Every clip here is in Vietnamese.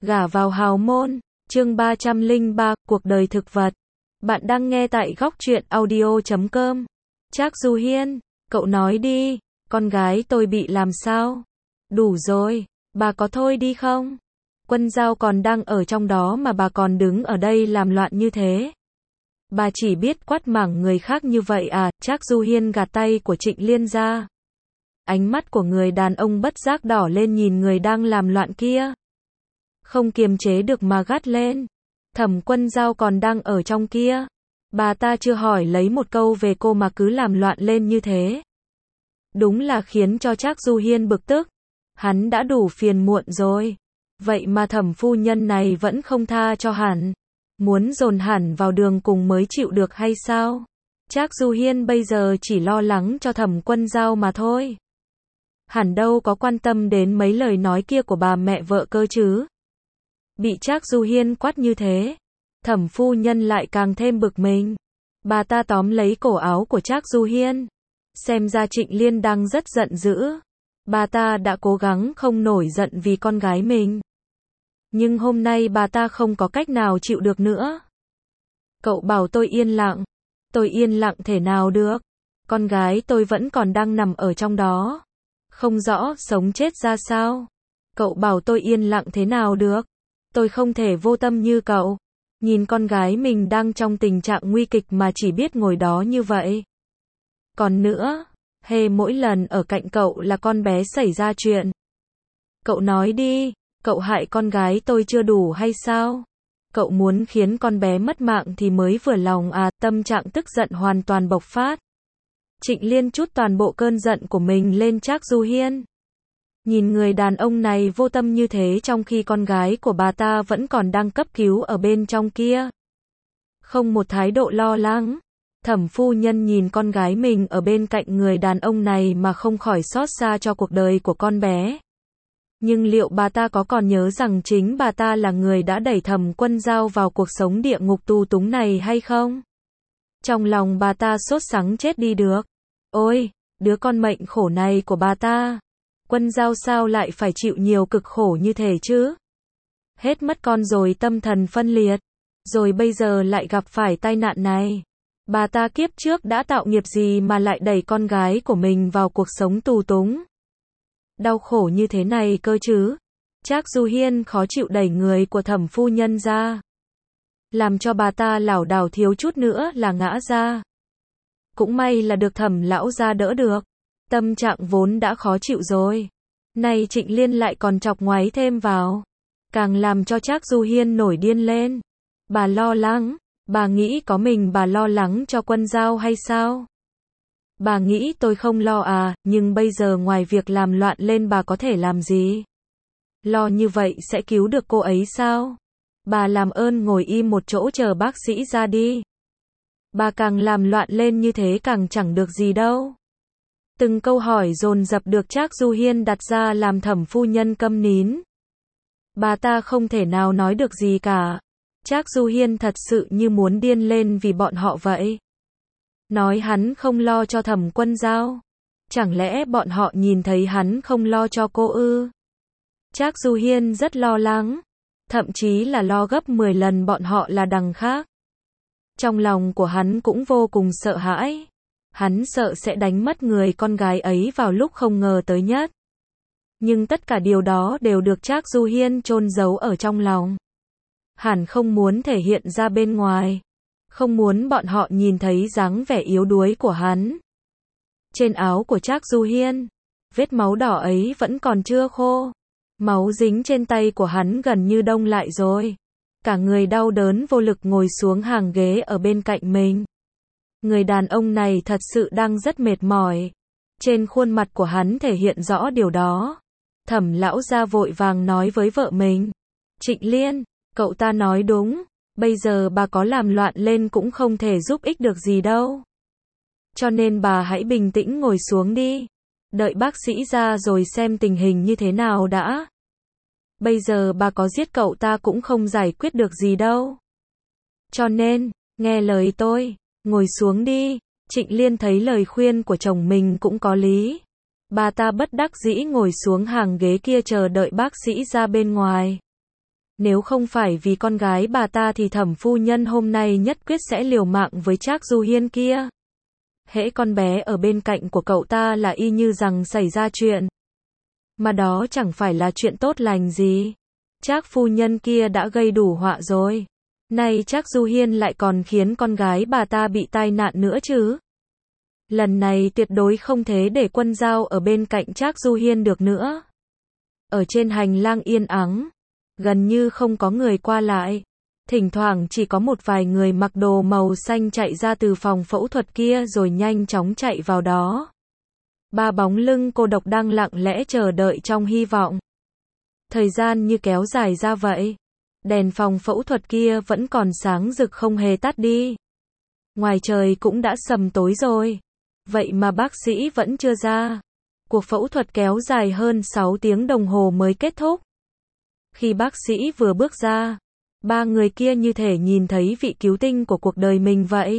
Gả vào hào môn, chương 303, cuộc đời thực vật. Bạn đang nghe tại góc truyện audio.com. Trác Du Hiên, cậu nói đi, con gái tôi bị làm sao? Đủ rồi, bà có thôi đi không? Quân Giao còn đang ở trong đó mà bà còn đứng ở đây làm loạn như thế. Bà chỉ biết quát mắng người khác như vậy à? Trác Du Hiên gạt tay của Trịnh Liên ra. Ánh mắt của người đàn ông bất giác đỏ lên nhìn người đang làm loạn kia. Không kiềm chế được mà gắt lên. Thẩm Quân Giao còn đang ở trong kia. Bà ta chưa hỏi lấy một câu về cô mà cứ làm loạn lên như thế. Đúng là khiến cho Trác Du Hiên bực tức. Hắn đã đủ phiền muộn rồi. Vậy mà thẩm phu nhân này vẫn không tha cho hẳn. Muốn dồn hẳn vào đường cùng mới chịu được hay sao? Trác Du Hiên bây giờ chỉ lo lắng cho Thẩm Quân Giao mà thôi. Hẳn đâu có quan tâm đến mấy lời nói kia của bà mẹ vợ cơ chứ. Bị Trác Du Hiên quát như thế, thẩm phu nhân lại càng thêm bực mình. Bà ta tóm lấy cổ áo của Trác Du Hiên. Xem ra Trịnh Liên đang rất giận dữ. Bà ta đã cố gắng không nổi giận vì con gái mình. Nhưng hôm nay bà ta không có cách nào chịu được nữa. Cậu bảo tôi yên lặng. Tôi yên lặng thể nào được. Con gái tôi vẫn còn đang nằm ở trong đó. Không rõ sống chết ra sao. Cậu bảo tôi yên lặng thế nào được. Tôi không thể vô tâm như cậu. Nhìn con gái mình đang trong tình trạng nguy kịch mà chỉ biết ngồi đó như vậy. Còn nữa, mỗi lần ở cạnh cậu là con bé xảy ra chuyện. Cậu nói đi, cậu hại con gái tôi chưa đủ hay sao? Cậu muốn khiến con bé mất mạng thì mới vừa lòng à? Tâm trạng tức giận hoàn toàn bộc phát. Trịnh Liên trút toàn bộ cơn giận của mình lên Trác Du Hiên. Nhìn người đàn ông này vô tâm như thế trong khi con gái của bà ta vẫn còn đang cấp cứu ở bên trong kia. Không một thái độ lo lắng. Thẩm phu nhân nhìn con gái mình ở bên cạnh người đàn ông này mà không khỏi xót xa cho cuộc đời của con bé. Nhưng liệu bà ta có còn nhớ rằng chính bà ta là người đã đẩy Thẩm Quân Giao vào cuộc sống địa ngục tù túng này hay không? Trong lòng bà ta sốt sắng chết đi được. Ôi, đứa con mệnh khổ này của bà ta. Quân Giao sao lại phải chịu nhiều cực khổ như thế chứ? Hết mất con rồi tâm thần phân liệt. Rồi bây giờ lại gặp phải tai nạn này. Bà ta kiếp trước đã tạo nghiệp gì mà lại đẩy con gái của mình vào cuộc sống tù túng? Đau khổ như thế này cơ chứ? Trác Du Hiên khó chịu đẩy người của thẩm phu nhân ra. Làm cho bà ta lảo đảo thiếu chút nữa là ngã ra. Cũng may là được thẩm lão gia đỡ được. Tâm trạng vốn đã khó chịu rồi. Nay Trịnh Liên lại còn chọc ngoáy thêm vào. Càng làm cho Trác Du Hiên nổi điên lên. Bà lo lắng. Bà nghĩ có mình bà lo lắng cho Quân Giao hay sao? Bà nghĩ tôi không lo à, nhưng bây giờ ngoài việc làm loạn lên bà có thể làm gì? Lo như vậy sẽ cứu được cô ấy sao? Bà làm ơn ngồi im một chỗ chờ bác sĩ ra đi. Bà càng làm loạn lên như thế càng chẳng được gì đâu. Từng câu hỏi dồn dập được Trác Du Hiên đặt ra làm thẩm phu nhân câm nín. Bà ta không thể nào nói được gì cả. Trác Du Hiên thật sự như muốn điên lên vì bọn họ vậy. Nói hắn không lo cho Thẩm Quân Giao. Chẳng lẽ bọn họ nhìn thấy hắn không lo cho cô ư? Trác Du Hiên rất lo lắng. Thậm chí là lo gấp 10 lần bọn họ là đằng khác. Trong lòng của hắn cũng vô cùng sợ hãi. Hắn sợ sẽ đánh mất người con gái ấy vào lúc không ngờ tới nhất. Nhưng tất cả điều đó đều được Trác Du Hiên chôn giấu ở trong lòng. Hắn không muốn thể hiện ra bên ngoài. Không muốn bọn họ nhìn thấy dáng vẻ yếu đuối của hắn. Trên áo của Trác Du Hiên, vết máu đỏ ấy vẫn còn chưa khô. Máu dính trên tay của hắn gần như đông lại rồi. Cả người đau đớn vô lực ngồi xuống hàng ghế ở bên cạnh mình. Người đàn ông này thật sự đang rất mệt mỏi. Trên khuôn mặt của hắn thể hiện rõ điều đó. Thẩm lão gia vội vàng nói với vợ mình. Trịnh Liên, cậu ta nói đúng. Bây giờ bà có làm loạn lên cũng không thể giúp ích được gì đâu. Cho nên bà hãy bình tĩnh ngồi xuống đi. Đợi bác sĩ ra rồi xem tình hình như thế nào đã. Bây giờ bà có giết cậu ta cũng không giải quyết được gì đâu. Cho nên, nghe lời tôi, ngồi xuống đi. Trịnh Liên thấy lời khuyên của chồng mình cũng có lý. Bà ta bất đắc dĩ ngồi xuống hàng ghế kia chờ đợi bác sĩ ra bên ngoài. Nếu không phải vì con gái bà ta thì Thẩm phu nhân hôm nay nhất quyết sẽ liều mạng với Trác Du Hiên kia. Hễ con bé ở bên cạnh của cậu ta là y như rằng xảy ra chuyện. Mà đó chẳng phải là chuyện tốt lành gì. Trác phu nhân kia đã gây đủ họa rồi. Nay Trác Du Hiên lại còn khiến con gái bà ta bị tai nạn nữa chứ. Lần này tuyệt đối không thể để Quân Dao ở bên cạnh Trác Du Hiên được nữa. Ở trên hành lang yên ắng, gần như không có người qua lại. Thỉnh thoảng chỉ có một vài người mặc đồ màu xanh chạy ra từ phòng phẫu thuật kia rồi nhanh chóng chạy vào đó. Ba bóng lưng cô độc đang lặng lẽ chờ đợi trong hy vọng. Thời gian như kéo dài ra vậy. Đèn phòng phẫu thuật kia vẫn còn sáng rực không hề tắt đi. Ngoài trời cũng đã sầm tối rồi. Vậy mà bác sĩ vẫn chưa ra. Cuộc phẫu thuật kéo dài hơn 6 tiếng đồng hồ mới kết thúc. Khi bác sĩ vừa bước ra, ba người kia như thể nhìn thấy vị cứu tinh của cuộc đời mình vậy.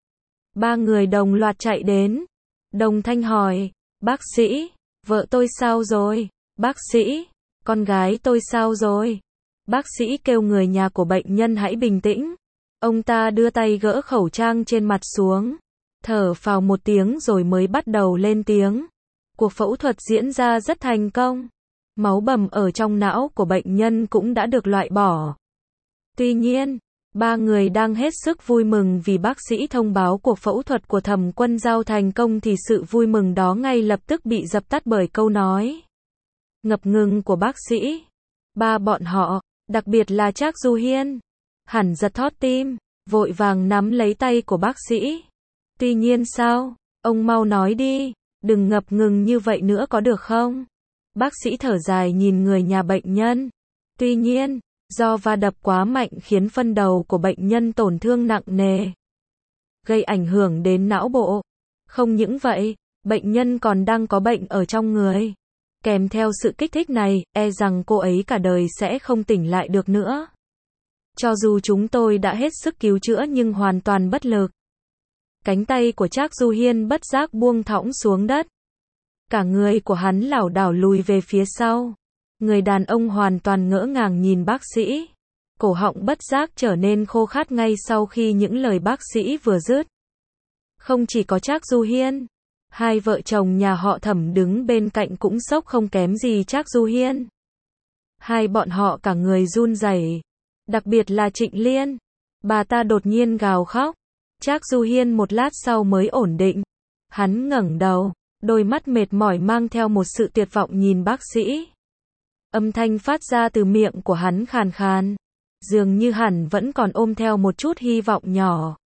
Ba người đồng loạt chạy đến. Đồng thanh hỏi, bác sĩ, vợ tôi sao rồi? Bác sĩ, con gái tôi sao rồi? Bác sĩ kêu người nhà của bệnh nhân hãy bình tĩnh. Ông ta đưa tay gỡ khẩu trang trên mặt xuống. Thở phào một tiếng rồi mới bắt đầu lên tiếng. Cuộc phẫu thuật diễn ra rất thành công. Máu bầm ở trong não của bệnh nhân cũng đã được loại bỏ. Tuy nhiên, ba người đang hết sức vui mừng vì bác sĩ thông báo cuộc phẫu thuật của Thẩm Quân Dao thành công thì sự vui mừng đó ngay lập tức bị dập tắt bởi câu nói ngập ngừng của bác sĩ. Ba bọn họ, đặc biệt là Trác Du Hiên, hẳn giật thót tim, vội vàng nắm lấy tay của bác sĩ. Tuy nhiên sao? Ông mau nói đi, đừng ngập ngừng như vậy nữa có được không? Bác sĩ thở dài nhìn người nhà bệnh nhân. Tuy nhiên, do va đập quá mạnh khiến phân đầu của bệnh nhân tổn thương nặng nề, gây ảnh hưởng đến não bộ. Không những vậy, bệnh nhân còn đang có bệnh ở trong người. Kèm theo sự kích thích này, e rằng cô ấy cả đời sẽ không tỉnh lại được nữa. Cho dù chúng tôi đã hết sức cứu chữa nhưng hoàn toàn bất lực. Cánh tay của Trác Du Hiên bất giác buông thõng xuống đất. Cả người của hắn lảo đảo lùi về phía sau. Người đàn ông hoàn toàn ngỡ ngàng nhìn bác sĩ. Cổ họng bất giác trở nên khô khát ngay sau khi những lời bác sĩ vừa dứt. Không chỉ có Trác Du Hiên, hai vợ chồng nhà họ Thẩm đứng bên cạnh cũng sốc không kém gì Trác Du Hiên. Hai bọn họ cả người run rẩy, đặc biệt là Trịnh Liên. Bà ta đột nhiên gào khóc. Trác Du Hiên một lát sau mới ổn định. Hắn ngẩng đầu, đôi mắt mệt mỏi mang theo một sự tuyệt vọng nhìn bác sĩ. Âm thanh phát ra từ miệng của hắn khàn khàn, dường như hẳn vẫn còn ôm theo một chút hy vọng nhỏ.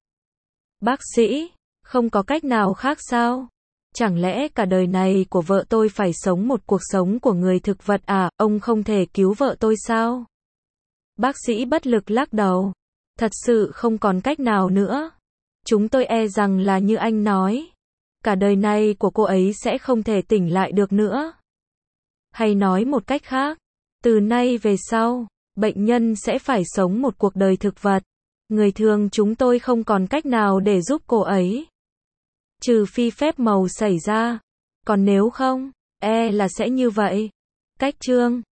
Bác sĩ, không có cách nào khác sao? Chẳng lẽ cả đời này của vợ tôi phải sống một cuộc sống của người thực vật à? Ông không thể cứu vợ tôi sao? Bác sĩ bất lực lắc đầu. Thật sự không còn cách nào nữa. Chúng tôi e rằng là như anh nói. Cả đời này của cô ấy sẽ không thể tỉnh lại được nữa. Hay nói một cách khác, từ nay về sau, bệnh nhân sẽ phải sống một cuộc đời thực vật. Người thường chúng tôi không còn cách nào để giúp cô ấy. Trừ phi phép màu xảy ra. Còn nếu không, e là sẽ như vậy. Cách chương